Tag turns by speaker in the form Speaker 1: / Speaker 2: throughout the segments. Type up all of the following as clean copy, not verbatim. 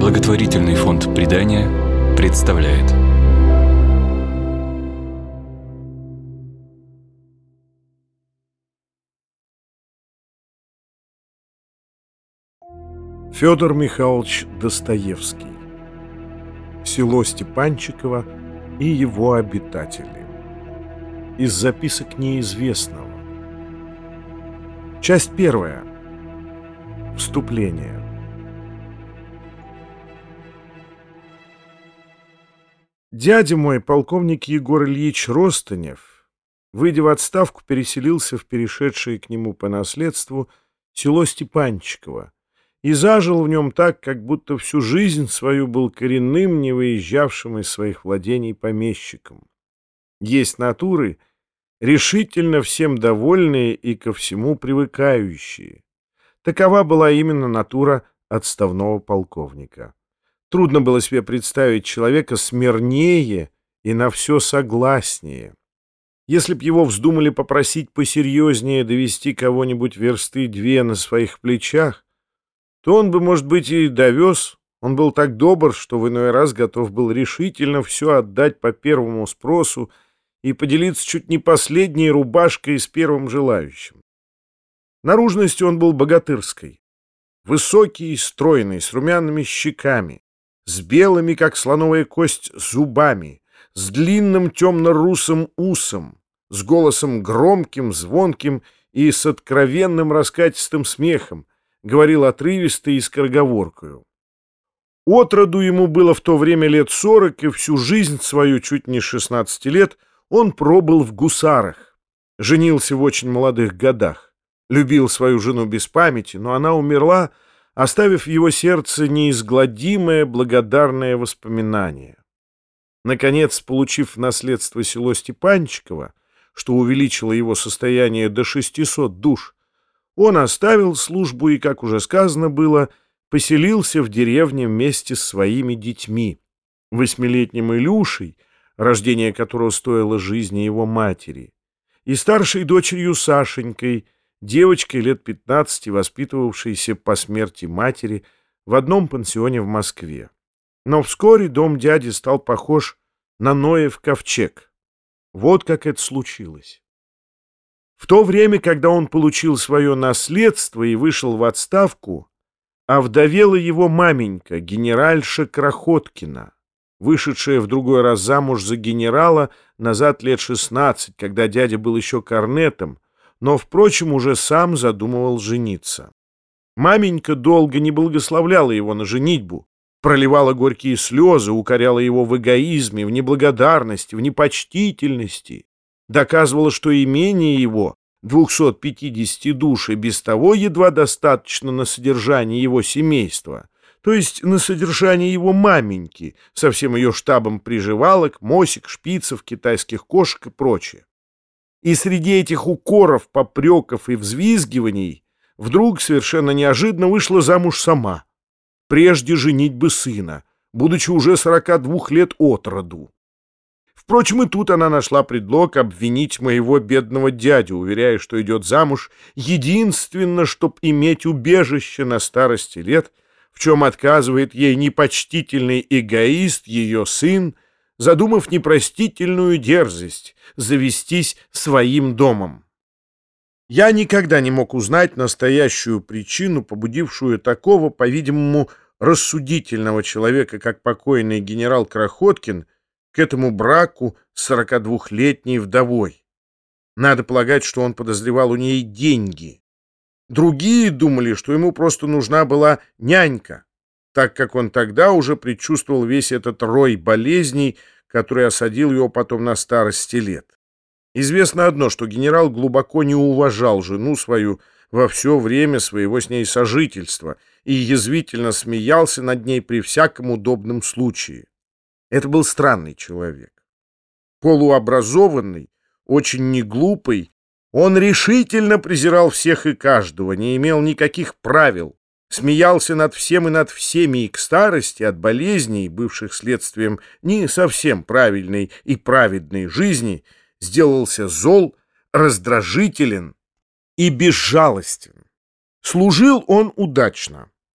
Speaker 1: Благотворительный фонд «Предания» представляет.
Speaker 2: Федор Михайлович Достоевский. Село Степанчиково и его обитатели. Из записок неизвестного. Часть первая. Вступление. Дядя мой, полковник Егор Ильич Ростанев, выйдя в отставку, переселился в перешедшее к нему по наследству село Степанчиково и зажил в нем так, как будто всю жизнь свою был коренным, не выезжавшим из своих владений помещиком. Есть натуры, решительно всем довольные и ко всему привыкающие. Такова была именно натура отставного полковника. Трудно было себе представить человека смирнее и на все согласнее. Если б его вздумали попросить посерьезнее довести кого-нибудь версты две на своих плечах, то он бы, может быть, и довез. Он был так добр, что в иной раз готов был решительно все отдать по первому спросу и поделиться чуть не последней рубашкой с первым желающим. Наружностью он был богатырской. Высокий и стройный, с румяными щеками, с белыми, как слоновая кость, зубами, с длинным темно-русым усом, с голосом громким, звонким и с откровенным раскатистым смехом, говорил отрывисто и скороговоркою. Отроду ему было в то время лет 40, и всю жизнь свою, чуть не 16 лет, он пробыл в гусарах. Женился в очень молодых годах. Любил свою жену без памяти, но она умерла, оставив в его сердце неизгладимое благодарное воспоминание. Наконец, получив в наследство село Степанчиково, что увеличило его состояние до 600 душ, он оставил службу и, как уже сказано было, поселился в деревне вместе с своими детьми, 8-летним Илюшей, рождение которого стоило жизни его матери, и старшей дочерью Сашенькой, девочкой лет 15, воспитывавшейся по смерти матери в одном пансионе в Москве. Но вскоре дом дяди стал похож на Ноев ковчег. Вот как это случилось. В то время, когда он получил свое наследство и вышел в отставку, овдовела его маменька, генеральша Крохоткина, вышедшая в другой раз замуж за генерала назад лет 16, когда дядя был еще корнетом, но, впрочем, уже сам задумывал жениться. Маменька долго не благословляла его на женитьбу, проливала горькие слезы, укоряла его в эгоизме, в неблагодарности, в непочтительности, доказывала, что имение его, 250 душ, и без того едва достаточно на содержание его семейства, то есть на содержание его маменьки, со всем ее штабом приживалок, мосик, шпицев, китайских кошек и прочее. И среди этих укоров, попреков и взвизгиваний вдруг совершенно неожиданно вышла замуж сама, прежде женитьбы сына, будучи уже 42 лет от роду. Впрочем, и тут она нашла предлог обвинить моего бедного дядю, уверяя, что идет замуж единственно, чтоб иметь убежище на старости лет, в чем отказывает ей непочтительный эгоист, ее сын, задумав непростительную дерзость завестись своим домом. Я никогда не мог узнать настоящую причину, побудившую такого, по-видимому, рассудительного человека, как покойный генерал Крохоткин, к этому браку с 42-летней вдовой. Надо полагать, что он подозревал у ней деньги. Другие думали, что ему просто нужна была нянька, так как он тогда уже предчувствовал весь этот рой болезней, который осадил его потом на старости лет. Известно одно, что генерал глубоко не уважал жену свою во все время своего с ней сожительства и язвительно смеялся над ней при всяком удобном случае. Это был странный человек. Полуобразованный, очень неглупый, он решительно презирал всех и каждого, не имел никаких правил, смеялся над всем и над всеми, и к старости от болезней, бывших следствием не совсем правильной и праведной жизни, сделался зол, раздражителен и безжалостен. Служил он удачно.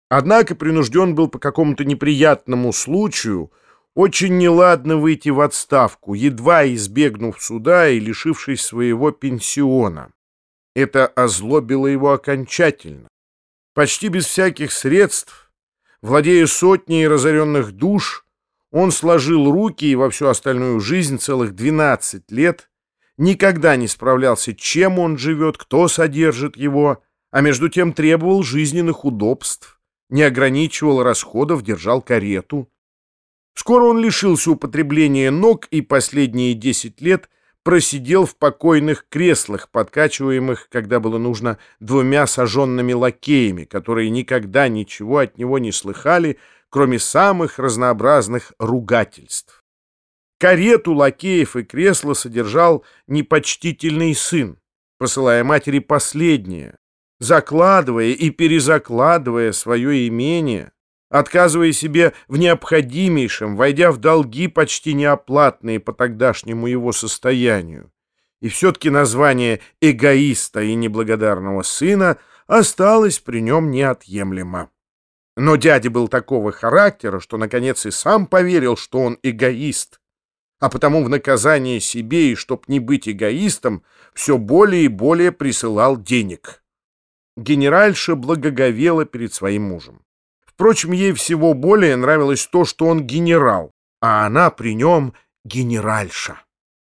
Speaker 2: Однако принужден был по какому-то неприятному случаю очень неладно выйти в отставку, едва избегнув суда и лишившись своего пенсиона. Это озлобило его окончательно. Почти без всяких средств, владея сотней разоренных душ, он сложил руки и во всю остальную жизнь целых 12 лет никогда не справлялся, чем он живет, кто содержит его, а между тем требовал жизненных удобств, не ограничивал расходов, держал карету. Скоро он лишился употребления ног и последние 10 лет просидел в покойных креслах, подкачиваемых, когда было нужно, 2 сожженными лакеями, которые никогда ничего от него не слыхали, кроме самых разнообразных ругательств. Карету, лакеев и кресла содержал непочтительный сын, посылая матери последнее, закладывая и перезакладывая свое имение, отказывая себе в необходимейшем, войдя в долги почти неоплатные по тогдашнему его состоянию. И все-таки название эгоиста и неблагодарного сына осталось при нем неотъемлемо. Но дядя был такого характера, что, наконец, и сам поверил, что он эгоист, а потому в наказание себе и, чтоб не быть эгоистом, все более и более присылал денег. Генеральша благоговела перед своим мужем. Впрочем, ей всего более нравилось то, что он генерал, а она при нем генеральша.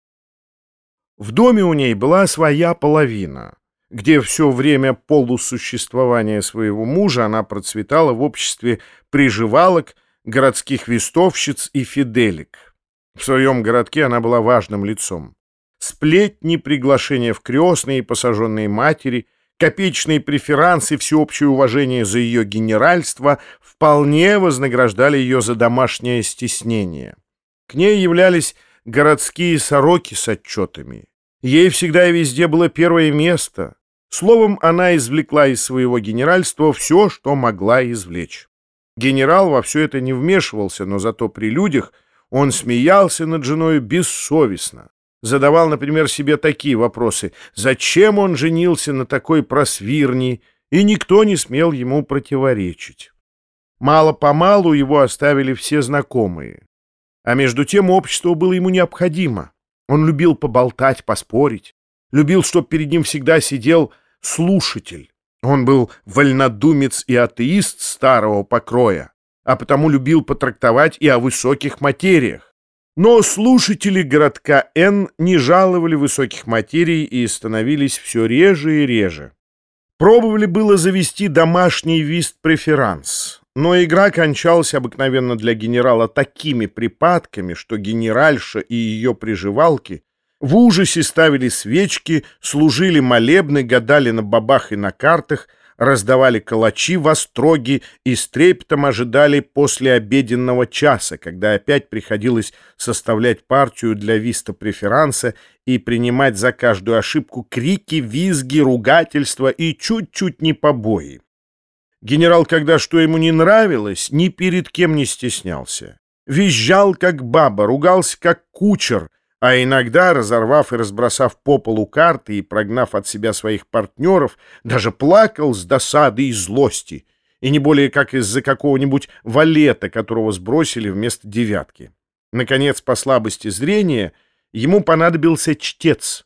Speaker 2: В доме у ней была своя половина, где все время полусуществования своего мужа она процветала в обществе приживалок, городских вестовщиц и фиделек. В своем городке она была важным лицом. Сплетни, приглашения в крестные и посаженные матери, копеечные преферансы, всеобщее уважение за ее генеральство вполне вознаграждали ее за домашнее стеснение. К ней являлись городские сороки с отчетами. Ей всегда и везде было первое место. Словом, она извлекла из своего генеральства все, что могла извлечь. Генерал во все это не вмешивался, но зато при людях он смеялся над женой бессовестно. Задавал, например, себе такие вопросы: зачем он женился на такой просвирни, и никто не смел ему противоречить. Мало-помалу его оставили все знакомые. А между тем общество было ему необходимо. Он любил поболтать, поспорить, любил, чтоб перед ним всегда сидел слушатель. Он был вольнодумец и атеист старого покроя, а потому любил потрактовать и о высоких материях. Но слушатели городка Н не жаловали высоких материй и становились все реже и реже. Пробовали было завести домашний вист-преферанс, но игра кончалась обыкновенно для генерала такими припадками, что генеральша и ее приживалки в ужасе ставили свечки, служили молебны, гадали на бабах и на картах, раздавали калачи в остроги и с трепетом ожидали послеобеденного часа, когда опять приходилось составлять партию для виста-преферанса и принимать за каждую ошибку крики, визги, ругательства и чуть-чуть не побои. Генерал, когда что ему не нравилось, ни перед кем не стеснялся. Визжал, как баба, ругался, как кучер, а иногда, разорвав и разбросав по полу карты и прогнав от себя своих партнеров, даже плакал с досады и злости, и не более как из-за какого-нибудь валета, которого сбросили вместо девятки. Наконец, по слабости зрения, ему понадобился чтец.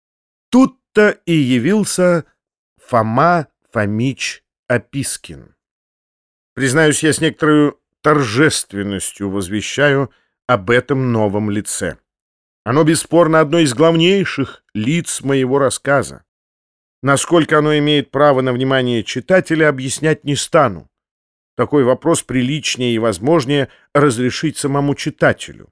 Speaker 2: Тут-то и явился Фома Фомич Опискин. Признаюсь, я с некоторой торжественностью возвещаю об этом новом лице. Оно, бесспорно, одно из главнейших лиц моего рассказа. Насколько оно имеет право на внимание читателя, объяснять не стану. Такой вопрос приличнее и возможнее разрешить самому читателю.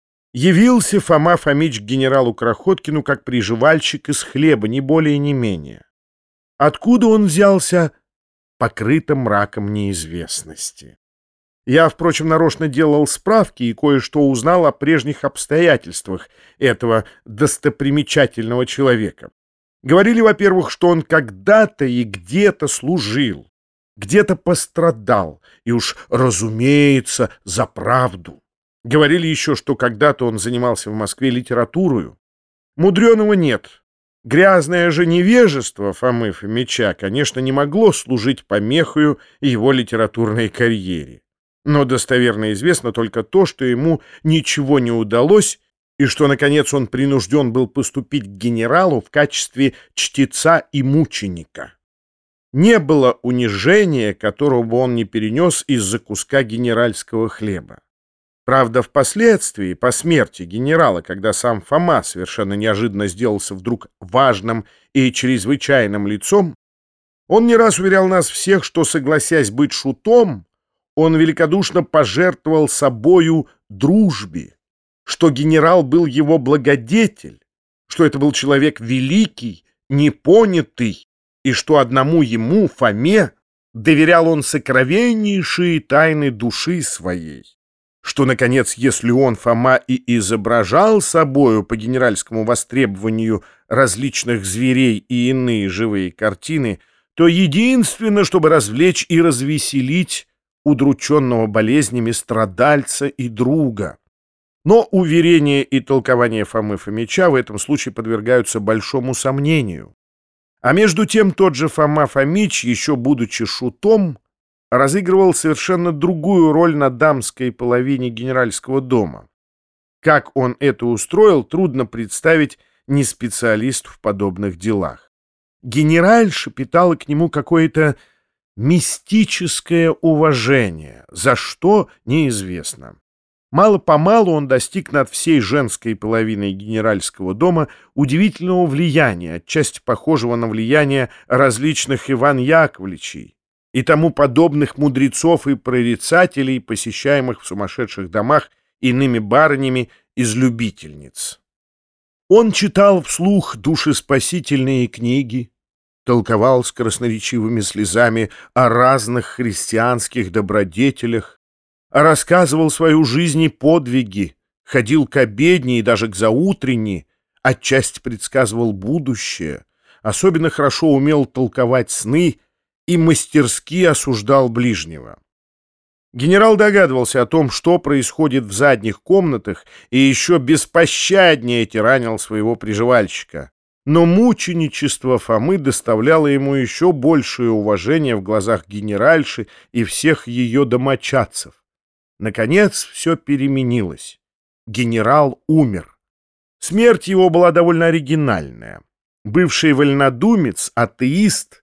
Speaker 2: Явился Фома Фомич к генералу Крохоткину как приживальщик из хлеба, ни более ни менее. Откуда он взялся, покрыто мраком неизвестности. Я, впрочем, нарочно делал справки и кое-что узнал о прежних обстоятельствах этого достопримечательного человека. Говорили, во-первых, что он когда-то и где-то служил, где-то пострадал, и уж, разумеется, за правду. Говорили еще, что когда-то он занимался в Москве литературою. Мудреного нет. Грязное же невежество Фомы Фомича, конечно, не могло служить помехою его литературной карьере. Но достоверно известно только то, что ему ничего не удалось, и что, наконец, он принужден был поступить к генералу в качестве чтеца и мученика. Не было унижения, которого бы он не перенес из-за куска генеральского хлеба. Правда, впоследствии, по смерти генерала, когда сам Фома совершенно неожиданно сделался вдруг важным и чрезвычайным лицом, он не раз уверял нас всех, что, согласясь быть шутом, он великодушно пожертвовал собою дружбе, что генерал был его благодетель, что это был человек великий, непонятый, и что одному ему, Фоме, доверял он сокровеннейшие тайны души своей, что, наконец, если он, Фома, и изображал собою по генеральскому востребованию различных зверей и иные живые картины, то единственно, чтобы развлечь и развеселить удрученного болезнями страдальца и друга. Но уверения и толкования Фомы Фомича в этом случае подвергаются большому сомнению. А между тем тот же Фома Фомич, еще будучи шутом, разыгрывал совершенно другую роль на дамской половине генеральского дома. Как он это устроил, трудно представить не специалисту в подобных делах. Генеральша питала к нему какое-то мистическое уважение, за что неизвестно. Мало-помалу он достиг над всей женской половиной генеральского дома удивительного влияния, отчасти похожего на влияние различных Иван Яковлевичей и тому подобных мудрецов и прорицателей, посещаемых в сумасшедших домах иными барынями из любительниц. Он читал вслух душеспасительные книги, толковал с красноречивыми слезами о разных христианских добродетелях, рассказывал свою жизнь и подвиги, ходил к обедне и даже к заутренне, отчасти предсказывал будущее, особенно хорошо умел толковать сны и мастерски осуждал ближнего. Генерал догадывался о том, что происходит в задних комнатах, и еще беспощаднее тиранил своего приживальщика. Но мученичество Фомы доставляло ему еще большее уважение в глазах генеральши и всех ее домочадцев. Наконец все переменилось. Генерал умер. Смерть его была довольно оригинальная. Бывший вольнодумец, атеист,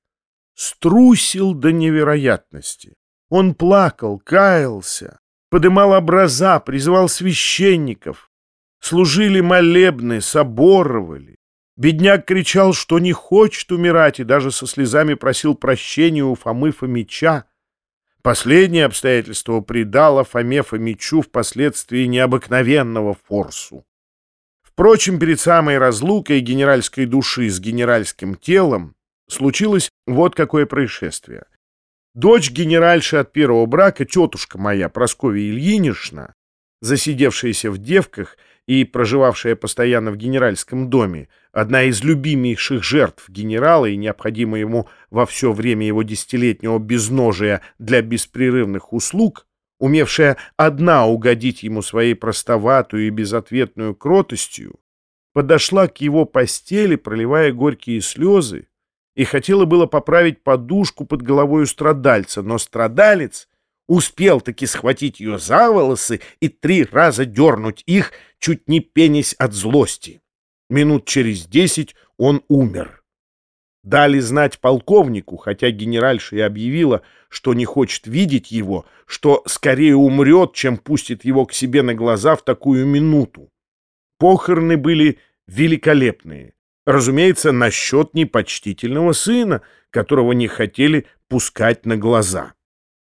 Speaker 2: струсил до невероятности. Он плакал, каялся, подымал образа, призывал священников. Служили молебны, соборовали. Бедняк кричал, что не хочет умирать, и даже со слезами просил прощения у Фомы Фомича. Последнее обстоятельство придало Фоме Фомичу впоследствии необыкновенного форсу. Впрочем, перед самой разлукой генеральской души с генеральским телом случилось вот какое происшествие. Дочь генеральши от первого брака, тетушка моя, Прасковья Ильинична, засидевшаяся в девках и проживавшая постоянно в генеральском доме, одна из любимейших жертв генерала и необходимая ему во все время его десятилетнего безножия для беспрерывных услуг, умевшая одна угодить ему своей простоватую и безответную кротостью, подошла к его постели, проливая горькие слезы, и хотела было поправить подушку под головой страдальца, но страдалец успел таки схватить ее за волосы и 3 раза дернуть их, чуть не пенясь от злости. Минут через 10 он умер. Дали знать полковнику, хотя генеральша и объявила, что не хочет видеть его, что скорее умрет, чем пустит его к себе на глаза в такую минуту. Похороны были великолепные. Разумеется, насчет непочтительного сына, которого не хотели пускать на глаза.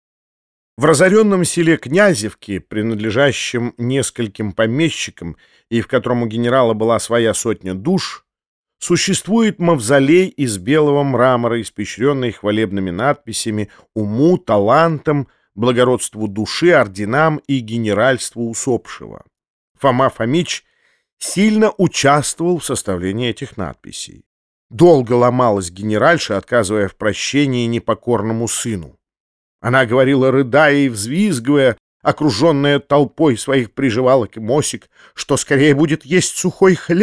Speaker 2: В разоренном селе Князевки, принадлежащем нескольким помещикам и в котором у генерала была своя 100 душ, существует мавзолей из белого мрамора, испещренный хвалебными надписями уму, талантам, благородству души, орденам и генеральству усопшего. Фома Фомич сильно участвовал в составлении этих надписей. Долго ломалась генеральша, отказывая в прощении непокорному сыну. Она говорила, рыдая и взвизгивая, окруженная толпой своих приживалок и мосик, что скорее будет есть сухой хлеб,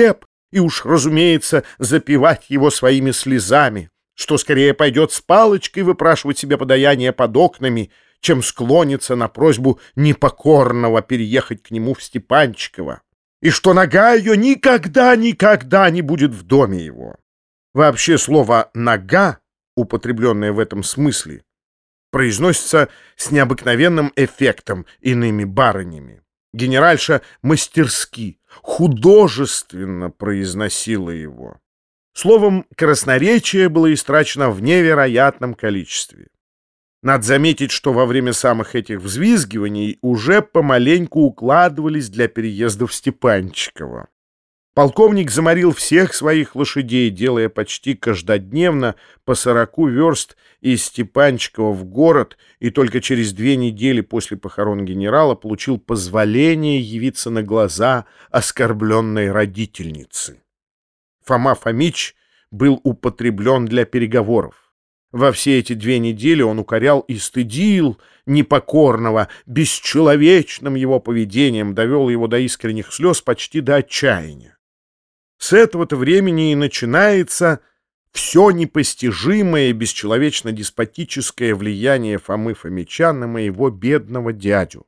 Speaker 2: и уж, разумеется, запивать его своими слезами, что скорее пойдет с палочкой выпрашивать себе подаяние под окнами, чем склонится на просьбу непокорного переехать к нему в Степанчиково, и что нога ее никогда не будет в доме его. Вообще слово «нога», употребленное в этом смысле, произносится с необыкновенным эффектом иными барынями. Генеральша мастерски, художественно произносила его. Словом, красноречие было истрачено в невероятном количестве. Надо заметить, что во время самых этих взвизгиваний уже помаленьку укладывались для переезда в Степанчиково. Полковник заморил всех своих лошадей, делая почти каждодневно по 40 верст из Степанчикова в город, и только через 2 недели после похорон генерала получил позволение явиться на глаза оскорбленной родительницы. Фома Фомич был употреблен для переговоров. Во все эти 2 недели он укорял и стыдил непокорного, бесчеловечным его поведением, довел его до искренних слез, почти до отчаяния. С этого-то времени и начинается все непостижимое бесчеловечно-деспотическое влияние Фомы Фомича на моего бедного дядю.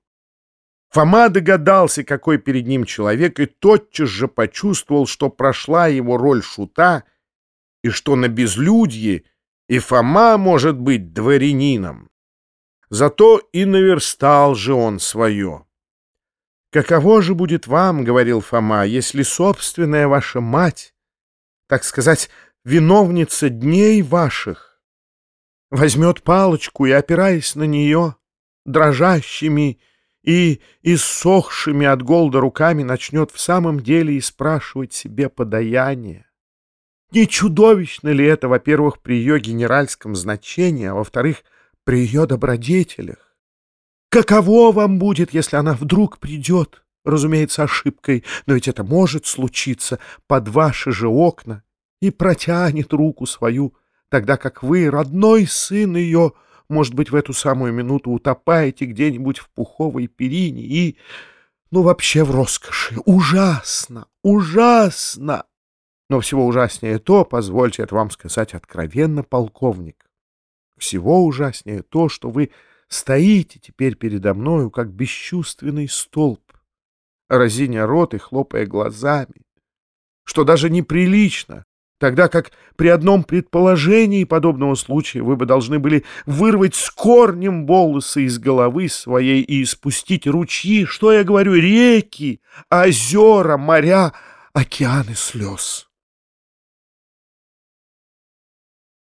Speaker 2: Фома догадался, какой перед ним человек, и тотчас же почувствовал, что прошла его роль шута, и что на безлюдье и Фома может быть дворянином. Зато и наверстал же он свое. «Каково же будет вам, — говорил Фома, — если собственная ваша мать, так сказать, виновница дней ваших, возьмет палочку и, опираясь на нее, дрожащими и иссохшими от голода руками, начнет в самом деле и спрашивать себе подаяние? Не чудовищно ли это, во-первых, при ее генеральском значении, а во-вторых, при ее добродетелях? Каково вам будет, если она вдруг придет, разумеется, ошибкой, но ведь это может случиться, под ваши же окна, и протянет руку свою, тогда как вы, родной сын ее, может быть, в эту самую минуту утопаете где-нибудь в пуховой перине и, вообще в роскоши? Ужасно, ужасно! Но всего ужаснее то, позвольте это вам сказать откровенно, полковник, всего ужаснее то, что вы стоите теперь передо мною, как бесчувственный столб, разиня рот и хлопая глазами, что даже неприлично, тогда как при одном предположении подобного случая вы бы должны были вырвать с корнем волосы из головы своей и испустить ручьи, что я говорю, реки, озера, моря, океаны слез.